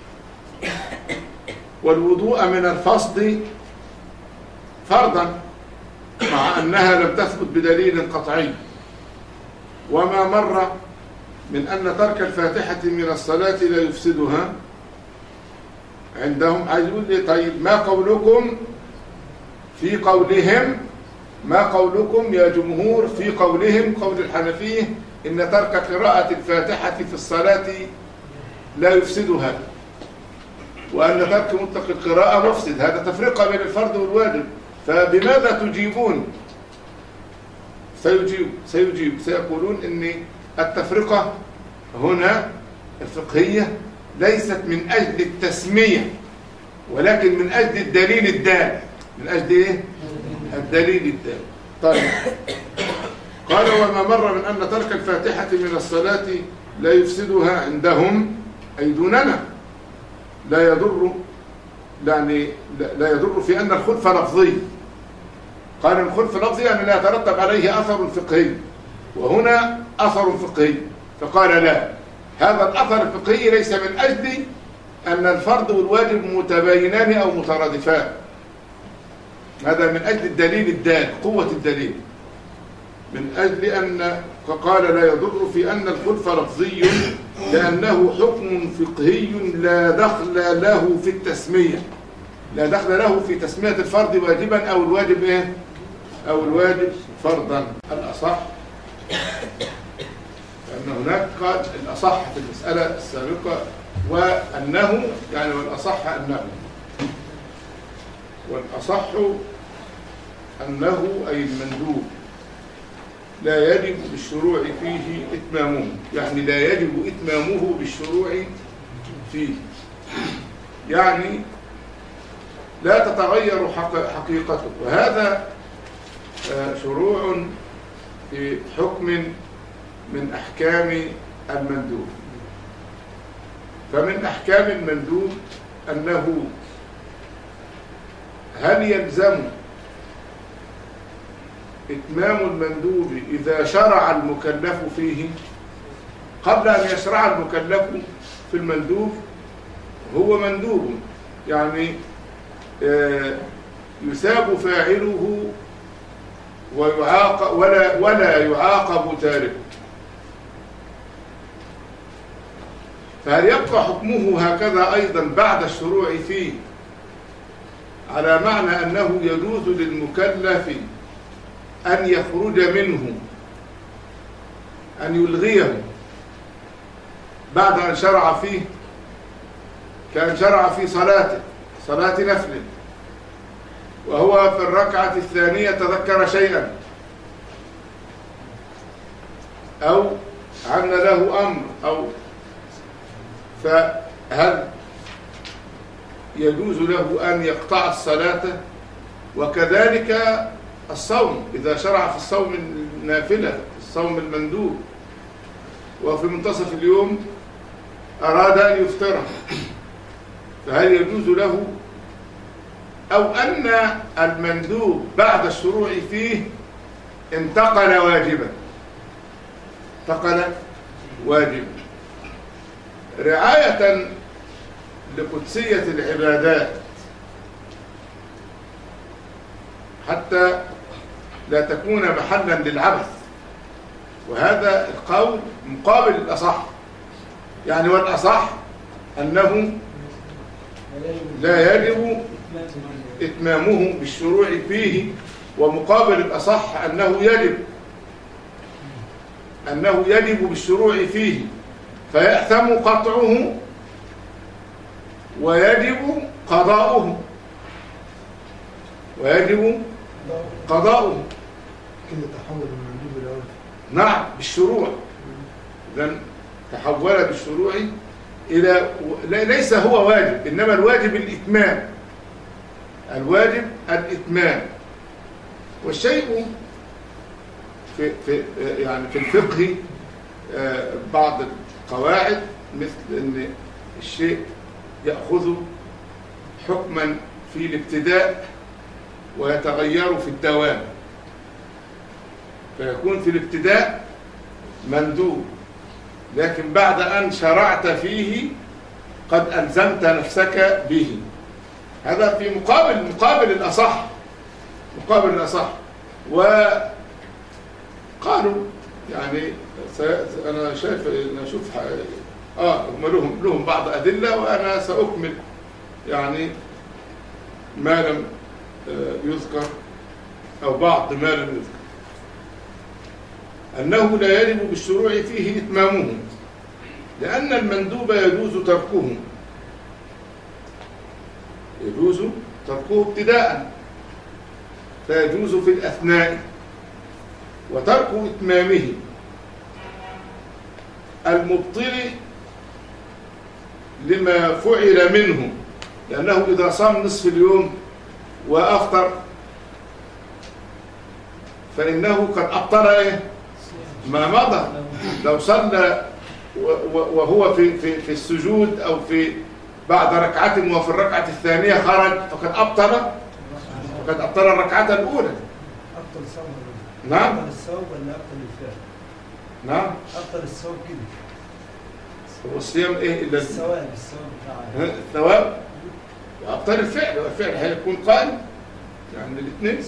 والوضوء من الفصد فرضا مع أنها لم تثبت بدليل قطعي. وما مر من أن ترك الفاتحة من الصلاة لا يفسدها عندهم. عايز يقول لي طيب ما قولكم في قولهم ما قولكم يا جمهور في قولهم قول الحنفية إن ترك قراءة الفاتحة في الصلاة لا يفسدها، وأن ترك مطلق القراءة مفسد. هذا تفرقة بين الفرض والواجب. فبماذا تجيبون؟ سيجيب سيجيب سيقولون إن التفرقة هنا الفقهية ليست من أجل التسمية، ولكن من أجل الدليل الدال. من أجل إيه؟ الدليل الدال. طيب، قال وما مر من أن ترك الفاتحة من الصلاة لا يفسدها عندهم أي دوننا لا يضر، يعني لا يضر في أن الخلف لفظي. قال الخلف لفظي يعني لا يترتب عليه أثر فقهي، وهنا أثر فقهي. فقال لا، هذا الأثر الفقهي ليس من أجل أن الفرض والواجب متباينان أو مترادفان، هذا من أجل الدليل الدال، قوة الدليل. من أجل أن فقال لا يضر في أن الخلف لفظي لأنه حكم فقهي لا دخل له في التسمية، لا دخل له في تسمية الفرض واجبا أو الواجب إيه؟ أو الواجب فرضا. الأصح أن هناك قال الأصح في المسألة السابقة وأنه يعني والأصح أنه والأصح أنه أي المندوب لا يجب بالشروع فيه إتمامه، يعني لا يجب إتمامه بالشروع فيه، يعني لا تتغير حقيقته. وهذا شروع في حكم من أحكام المندوب. فمن أحكام المندوب أنه هل يلزم إتمام المندوب إذا شرع المكلف فيه؟ قبل أن يشرع المكلف في المندوب هو مندوب، يعني يثاب فاعله ويعاقب ولا ولا يعاقب تاركه. فهل يبقى حكمه هكذا أيضا بعد الشروع فيه على معنى أنه يجوز للمكلف أن يخرج منه، أن يلغيه بعد أن شرع فيه؟ كان شرع في صلاته صلاة نفل وهو في الركعة الثانية تذكر شيئا أو عن له أمر، أو فهل يجوز له أن يقطع الصلاة؟ وكذلك الصوم، إذا شرع في الصوم النافلة في الصوم المندوب وفي منتصف اليوم أراد أن يفطره، فهل يجوز له؟ أو أن المندوب بعد الشروع فيه انتقل واجبا انتقل واجبا رعاية لقدسية العبادات حتى لا تكون محلا للعبث. وهذا القول مقابل الأصح، يعني والأصح أنه لا يجب إتمامه بالشروع فيه، ومقابل الأصح أنه يجب أنه يجب بالشروع فيه فيأثم قطعه ويجب قضاؤه ويجب قضاؤه. كده تحول المندوب إلى واجب. نعم بالشروع، إذن تحول بالشروع إلى ليس هو واجب، إنما الواجب الإتمام، الواجب الإتمام. والشيء في في يعني في الفقه بعض القواعد مثل أن الشيء يأخذ حكما في الابتداء ويتغير في الدوام، فيكون في الابتداء مندوب، لكن بعد أن شرعت فيه قد ألزمت نفسك به. هذا في مقابل مقابل الأصح مقابل الأصح. وقالوا يعني أنا شايف أنا أشوف آه هم لهم لهم بعض أدلة، وأنا سأكمل يعني ما لم يذكر أو بعض ما لم يذكر، أنه لا يجب بالشروع فيه إتمامه، لأن المندوب يجوز تركه يجوز تركه ابتداء، فيجوز في الأثناء، وترك إتمامه المبطل لما فعل منه، لأنه إذا صام نصف اليوم وأفطر فإنه قد أبطل إيه؟ ما مضى. لو صلى وهو في في في السجود أو في بعد ركعة وفي الركعة الثانية خرج فقد أبطل فقد أبطل الركعة الأولى. أبطل الصوم. نعم. أبطل الصوم ولا أبطل الفعل؟ نعم. أبطل الصوم كده. هو الصيام إيه إلا الثواب الثواب بتاعه. الثواب وأبطل الفعل، والفعل هيكون قائم يعني الاثنين.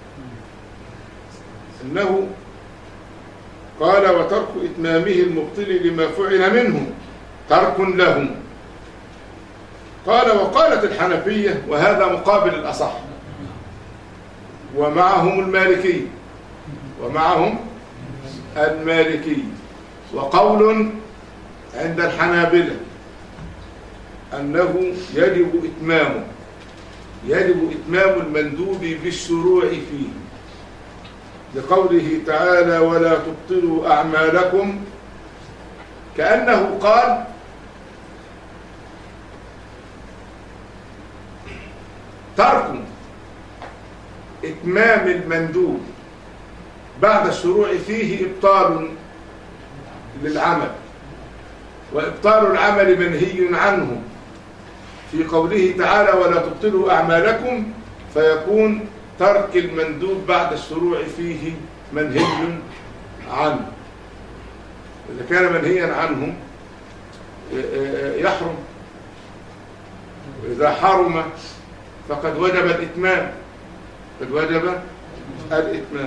إنه قال وترك إتمامه المبطل لما فعل منه ترك له. قال وقالت الحنفية، وهذا مقابل الأصح، ومعهم المالكي ومعهم المالكي وقول عند الحنابلة أنه يجب إتمامه يجب إتمام المندوب بالشروع فيه، لقوله تعالى ولا تبطلوا أعمالكم، كأنه قال ترك إتمام المندوب بعد الشروع فيه إبطال للعمل، وإبطال العمل منهي عنه في قوله تعالى ولا تبطلوا أعمالكم، فيكون ترك المندوب بعد الشروع فيه منهي عنه. إذا كان منهيا عنه يحرم، وإذا حرم فقد وجب الإتمام قد وجب الإتمام.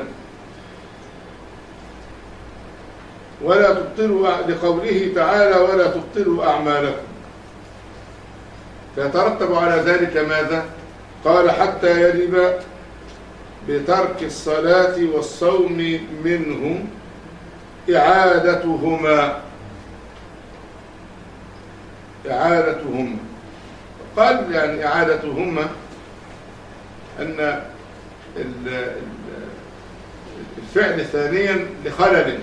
ولا تبطلوا لقوله تعالى ولا تبطلوا أعمالكم، فيترتب على ذلك ماذا؟ قال حتى يجب بترك الصلاة والصوم منه إعادتهما إعادتهما قال يعني إعادتهما أن الفعل ثانيا لخلل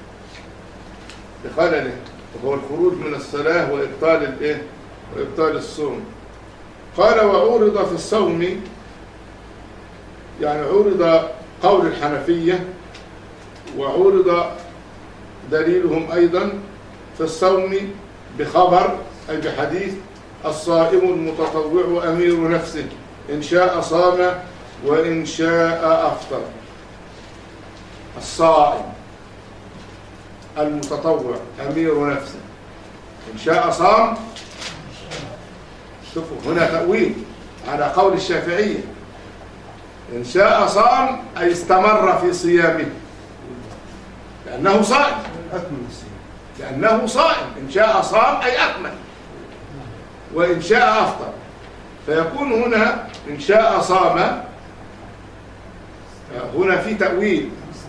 لخلل وهو الخروج من الصلاة وإبطال الإيه؟ وإبطال الصوم. قال وعورض في الصوم، يعني عورض قول الحنفية وعورض دليلهم أيضا في الصوم بخبر أي بحديث الصائم المتطوع أمير نفسه إن شاء صام وإن شاء أفطر. الصائم المتطوع أمير نفسه إن شاء صام، شوفوا هنا تأويل على قول الشافعية، إن شاء صام أي استمر في صيامه لأنه صائم أكمل الصيام لأنه صائم إن شاء صام أي أكمل، وإن شاء أفطر، فيكون هنا إن شاء صام هنا في تأويل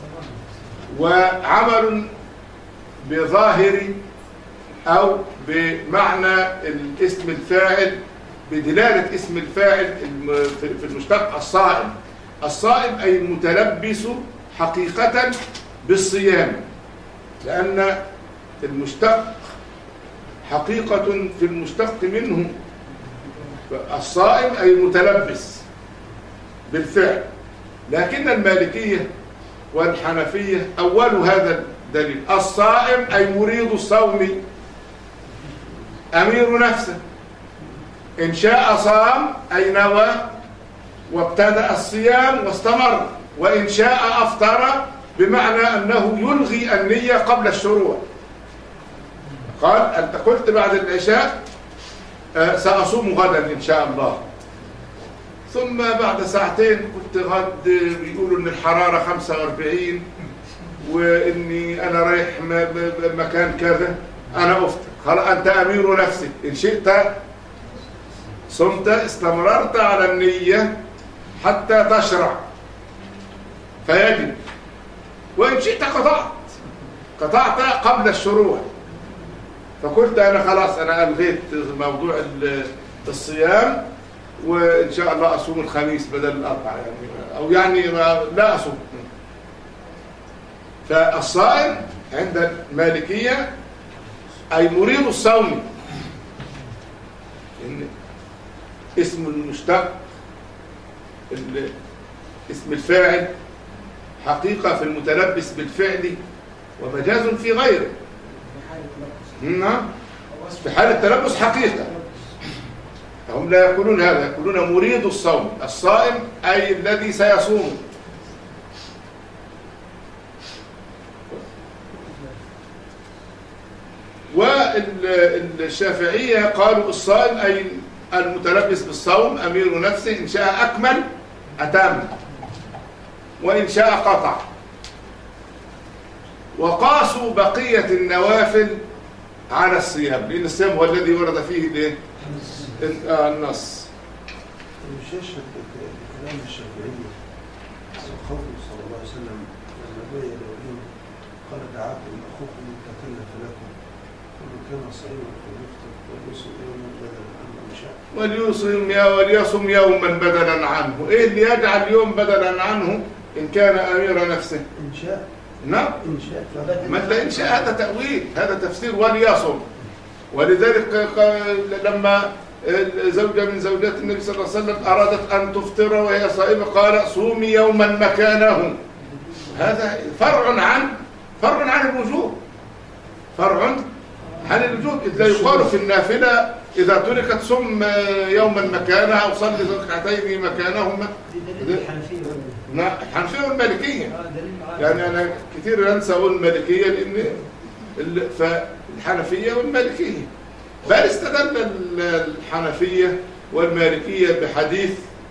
وعمل بظاهر أو بمعنى الاسم الفاعل بدلالة اسم الفاعل في المشتق الصائم. الصائم أي المتلبس حقيقة بالصيام، لأن المشتق حقيقة في المشتق منه، الصائم أي المتلبس بالفعل. لكن المالكية والحنفية أولوا هذا الدليل، الصائم أي مريد الصوم أمير نفسه إن شاء صام أي نوى وابتدأ الصيام واستمر، وإن شاء أفطر بمعنى أنه يلغي النية قبل الشروع. قال أنت قلت بعد العشاء آه سأصوم غدا إن شاء الله، ثم بعد ساعتين قلت غد بيقولوا إن الحرارة خمسة وأربعين وإني أنا رايح مكان كذا أنا أفطر. خلاص أنت أمير نفسك، إن شئت صمت استمررت على النية حتى تشرع فيجب، وإن شئت قطعت قطعت قبل الشروع. فقلت أنا خلاص أنا ألغيت موضوع الصيام، وإن شاء الله أصوم الخميس بدل الأربعاء يعني، أو يعني لا أصوم. فالصائم عند المالكية أي مريض الصوم، إن اسم المشتق اسم الفاعل حقيقة في المتلبس بالفعل ومجاز في غيره. نعم، في حال التلبس حقيقة. هم لا يقولون هذا، يقولون مريد الصوم. الصائم أي الذي سيصوم. والشافعية قالوا الصائم أي المتلبس بالصوم أمير نفسه، إن شاء أكمل أتم وإن شاء قطع. وقاسوا بقية النوافل على الصيام، لأن الصيام هو الذي ورد فيه الايه؟ النص. مش يشهد كلام الشافعية قوله صلى الله عليه وسلم لما بين اليوم قال دعاكم أخوكم تكلف لكم ومن كان صائما فليفطر وليصم يوما بدلا عنه إن شاء. وليصم يا وليصم يوما بدلا عنه. إيه اللي يجعل يوم بدلا عنه إن كان أمير نفسه؟ إن شاء. نعم، إن شاء. ما إن شاء هذا تأويل، هذا تفسير وليصم. ولذلك لما زوجة من زوجات النبي صلى الله عليه وسلم أرادت أن تفطر وهي صائمة قال صومي يوما مكانه. هذا فرع عن فرع عن الوجوب، فرع عن الوجوب. إذ لا يقال في النافلة إذا تركت صم يوما مكانها أو صلي ركعتين مكانهما. نعم، الحنفية والمالكية. يعني أنا كثير أنسى أقول المالكية لأن فالحنفية والمالكية. بل استدل الحنفية والمالكية بحديث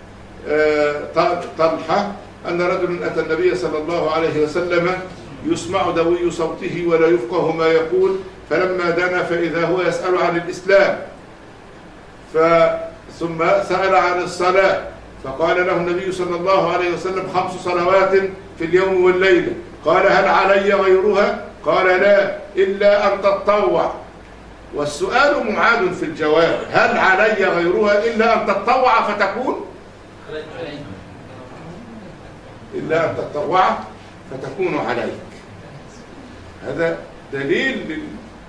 طلحة أن رجل أتى النبي صلى الله عليه وسلم يسمع دوي صوته ولا يفقه ما يقول، فلما دنا فإذا هو يسأل عن الإسلام، ثم سأل عن الصلاة فقال له النبي صلى الله عليه وسلم خمس صلوات في اليوم والليلة. قال هل علي غيرها؟ قال لا إلا أن تتطوع. والسؤال معاد في الجواب، هل علي غيرها إلا أن تتطوع فتكون إلا أن تتطوع فتكون عليك. هذا دليل لل...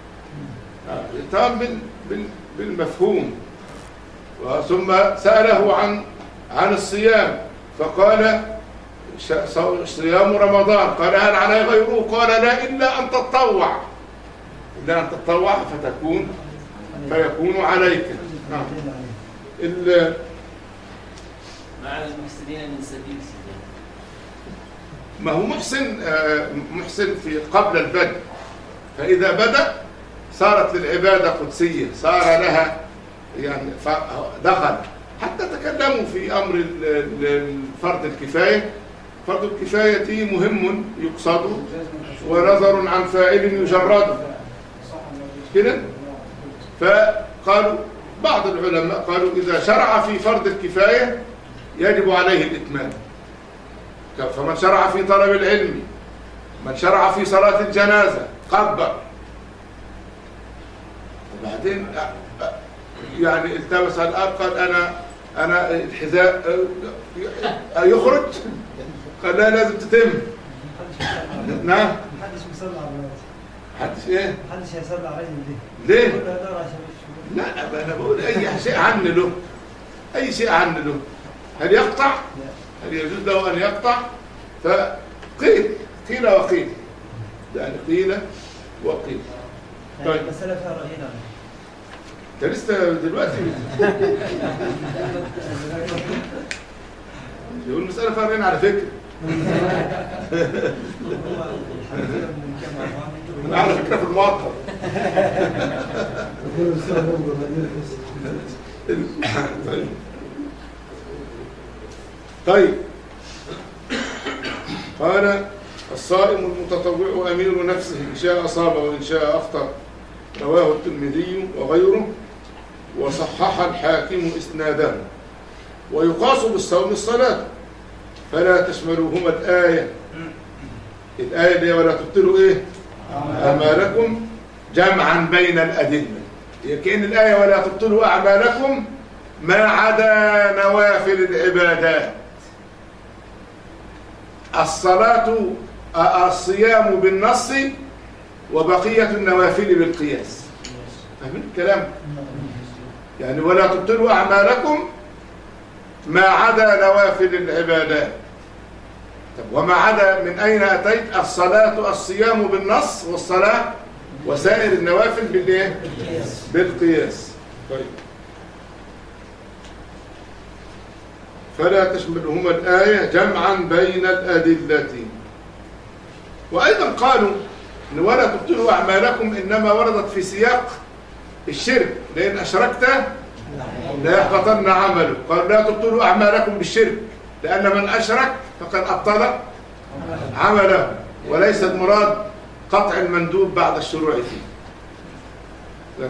طبعا بالمفهوم. ثم سأله عن عن الصيام فقال صيام رمضان. قال هل علي غيره؟ قال لا إلا أن تتطوع، إلا أن تتطوع فتكون فيكون عليك. نعم. ال مع المحسنين من سبيل سبيل. ما هو محسن محسن في قبل البدء، فإذا بدأ صارت للعبادة قدسية، صار لها يعني دخل. حتى تكلموا في أمر فرض الكفاية. فرض الكفاية مهم يقصد ونظر عن فاعل يجرد كده. فقالوا بعض العلماء قالوا إذا شرع في فرض الكفاية يجب عليه الإتمام. فمن شرع في طلب العلم، من شرع في صلاة الجنازة قبر، وبعدين يعني التمس الآن قال أنا أنا الحذاء يخرج، قال لا لازم تتم. نعم. محدش بيصلي على الناس. محدش ايه؟ محدش هيصلي عليه ليه؟ ليه؟ لا أنا بقول أي شيء عن له، أي شيء عن له. هل يقطع؟ هل يجوز له أن يقطع؟ فقيل قيل وقيل، يعني قيل وقيل. طيب المسألة فيها رأيين. أنت لسه دلوقتي يقول المسألة فيها رأيين على فكرة. أنا على فكرة في المواقع. طيب قال الصائم المتطوع أمير نفسه إن شاء أصاب وإن شاء أفطر. رواه الترمذي وغيره وصحح الحاكم إسناده. ويقاس بالصوم الصلاة فلا تشملوهما الآية الآية دي ولا تبطلوا إيه أعمالكم جمعا بين الأدلة. كأن الآية ولا تبطلوا أعمالكم ما عدا نوافل العبادات. الصلاة الصيام بالنص وبقية النوافل بالقياس. فاهمين الكلام؟ يعني ولا تبطلوا أعمالكم ما عدا نوافل العبادات. طب وما عدا من أين أتيت؟ الصلاة الصيام بالنص والصلاة وسائر النوافل بالإيه؟ بالقياس. طيب فلا تشملهما الآية جمعا بين الأدلة. وأيضا قالوا إن ولا تبطلوا أعمالكم إنما وردت في سياق الشرك، لأن أشركت لا يحبطن عمله. قال لا تبطلوا أعمالكم بالشرك لأن من أشرك فقد أبطل عمله، وليس المراد قطع المندوب بعد الشروع فيه.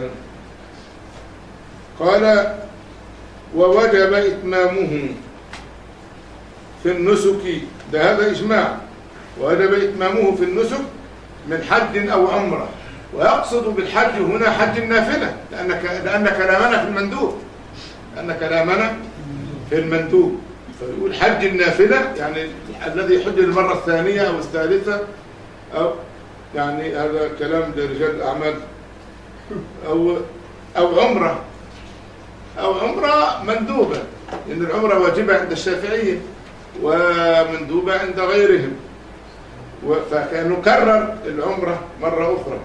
قال ووجب إتمامه في النسك، ده هذا إجماع، ووجب إتمامه في النسك من حج أو عمرة. ويقصد بالحج هنا حج النافلة، لأن لأن كلامنا في المندوب لأن كلامنا في المندوب فيقول حج النافلة يعني الذي يحج المرة الثانية أو الثالثة، أو يعني هذا كلام لرجال الأعمال، أو أو عمرة أو عمرة مندوبة، لأن العمرة واجبة عند الشافعية ومندوبة عند غيرهم، فكان كرر العمرة مرة أخرى.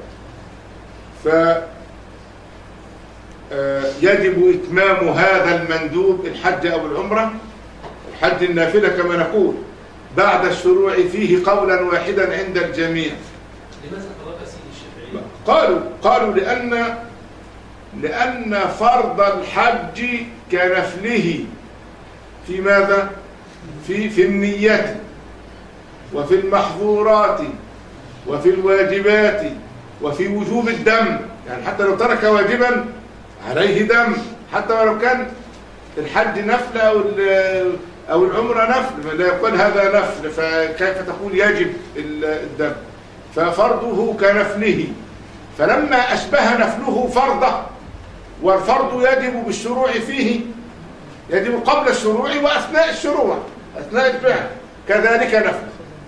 فيجب إتمام هذا المندوب الحج أو العمرة الحج النافلة كما نقول بعد الشروع فيه قولا واحدا عند الجميع. لماذا طلب سيد الشافعي؟ قالوا قالوا لأن لأن فرض الحج كنفله في ماذا؟ في في النية وفي المحظورات وفي الواجبات وفي وجوب الدم. يعني حتى لو ترك واجبا عليه دم، حتى ولو كان الحج نفل أو أو العمرة نفل، لا يقول هذا نفل فكيف تقول يجب الدم؟ ففرضه كنفله، فلما أشبه نفله فرضه، والفرض يجب بالشروع فيه، يجب قبل الشروع وأثناء الشروع أثناء الفعل، كذلك نفل.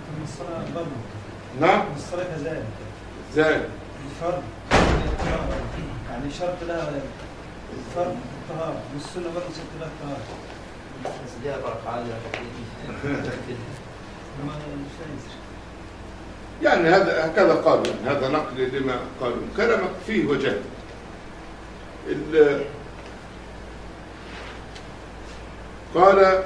نعم الصلاة كذلك ذلك الفرض يعني شرط لها الفرض الطهارة، والسنة برضه شرط لها الطهارة. بس دي أربع قاعدة يعني هذا هكذا قالوا، يعني هذا نقل لما قالوا، كلامك فيه وجه. قال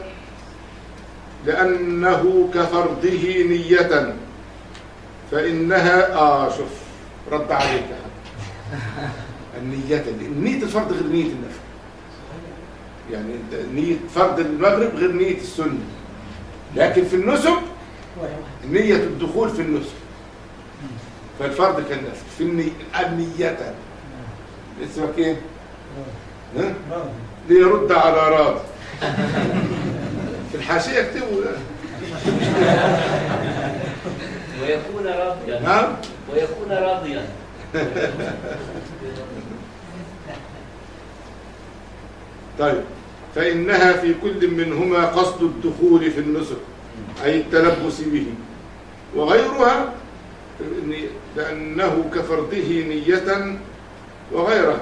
لأنه كفرضه نية فإنها آه شوف رد عليك النية، نية الفرض غير نية النفل، يعني نية فرض المغرب غير نية السنة، لكن في النسك نية الدخول في النسك، فالفرض كالنفل في النية النية. اسمك ايه؟ ها؟ ليرد على راضي في الحاشية اكتبوا ويكون راضيا. نعم ويكون راضيا. طيب فإنها في كل منهما قصد الدخول في النسك أي التلبس به، وغيرها لأنه كفرضه نية وغيرها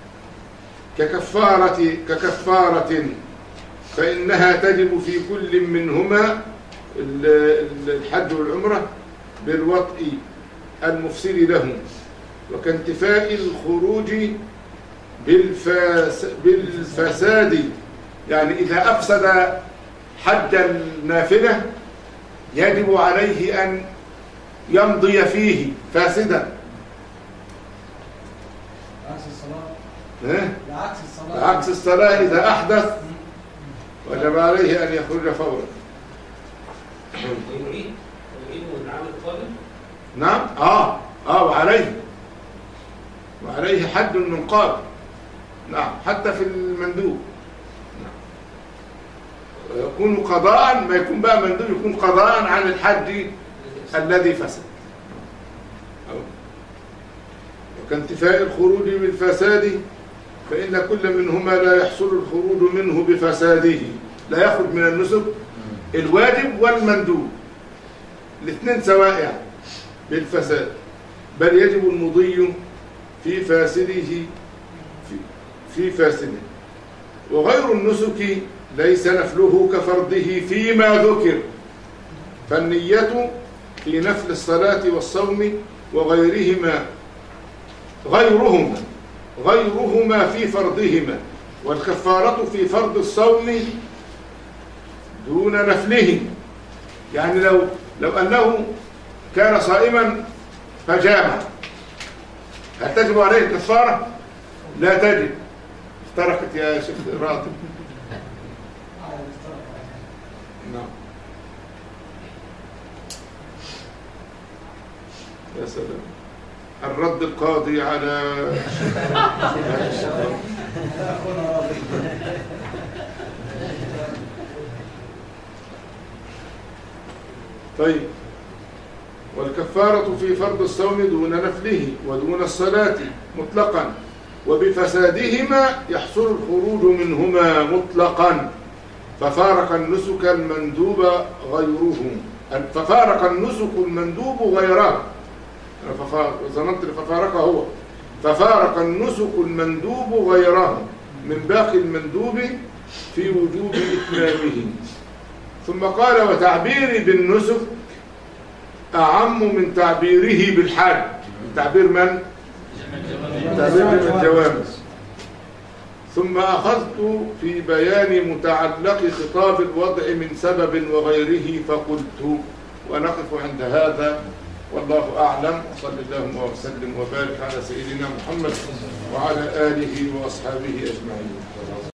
ككفارة ككفارة فإنها تجب في كل منهما الحج والعمرة بالوطء المفسد له، وكانتفاء الخروج بالفاس بالفساد. يعني إذا أفسد حج النافلة يجب عليه أن يمضي فيه فاسدا. عكس الصلاة. ها؟ عكس الصلاة. عكس الصلاة إذا أحدث وجب عليه أن يخرج فورا. ويعيد ويعيد من العام القادم. نعم آه آه وعليه وعليه حد من قابل. نعم حتى في المندوب. نعم. ويكون قضاء، ما يكون بقى مندوب يكون قضاء عن الحج الذي فسد. وكانتفاء الخروج بالفساد فإن كل منهما لا يحصل الخروج منه بفساده. لا يخرج من النسك الواجب والمندوب الاثنين سواء يعني بالفساد، بل يجب المضي في فاسده في, في فاسده. وغير النسك ليس نفله كفرضه فيما ذكر، فالنية في نفل الصلاة والصوم وغيرهما غيرهما غيرهما في فرضهما، والكفارة في فرض الصوم دون نفله. يعني لو لو أنه كان صائما فجامع، هل تجب عليه الكفارة؟ لا تجب. افترقت يا شيخ راضي. نعم يا سلام، الرد القاضي على طيب. والكفارة في فرض الصوم دون نفله ودون الصلاة مطلقا، وبفسادهما يحصل الخروج منهما مطلقا، ففارق النسك المندوب غيره ففارق النسك المندوب غيره ظننت ففارق هو ففارق النسك المندوب غيره من باقي المندوب في وجوب إتمامه. ثم قال: وتعبيري بالنسك أعم من تعبيره بالحج. تعبير من؟ تعبير من الجوامس. ثم أخذت في بيان متعلق خطاب الوضع من سبب وغيره فقلت. ونقف عند هذا والله أعلم. وصل اللهم وسلم وبارك على سيدنا محمد وعلى آله وأصحابه أجمعين.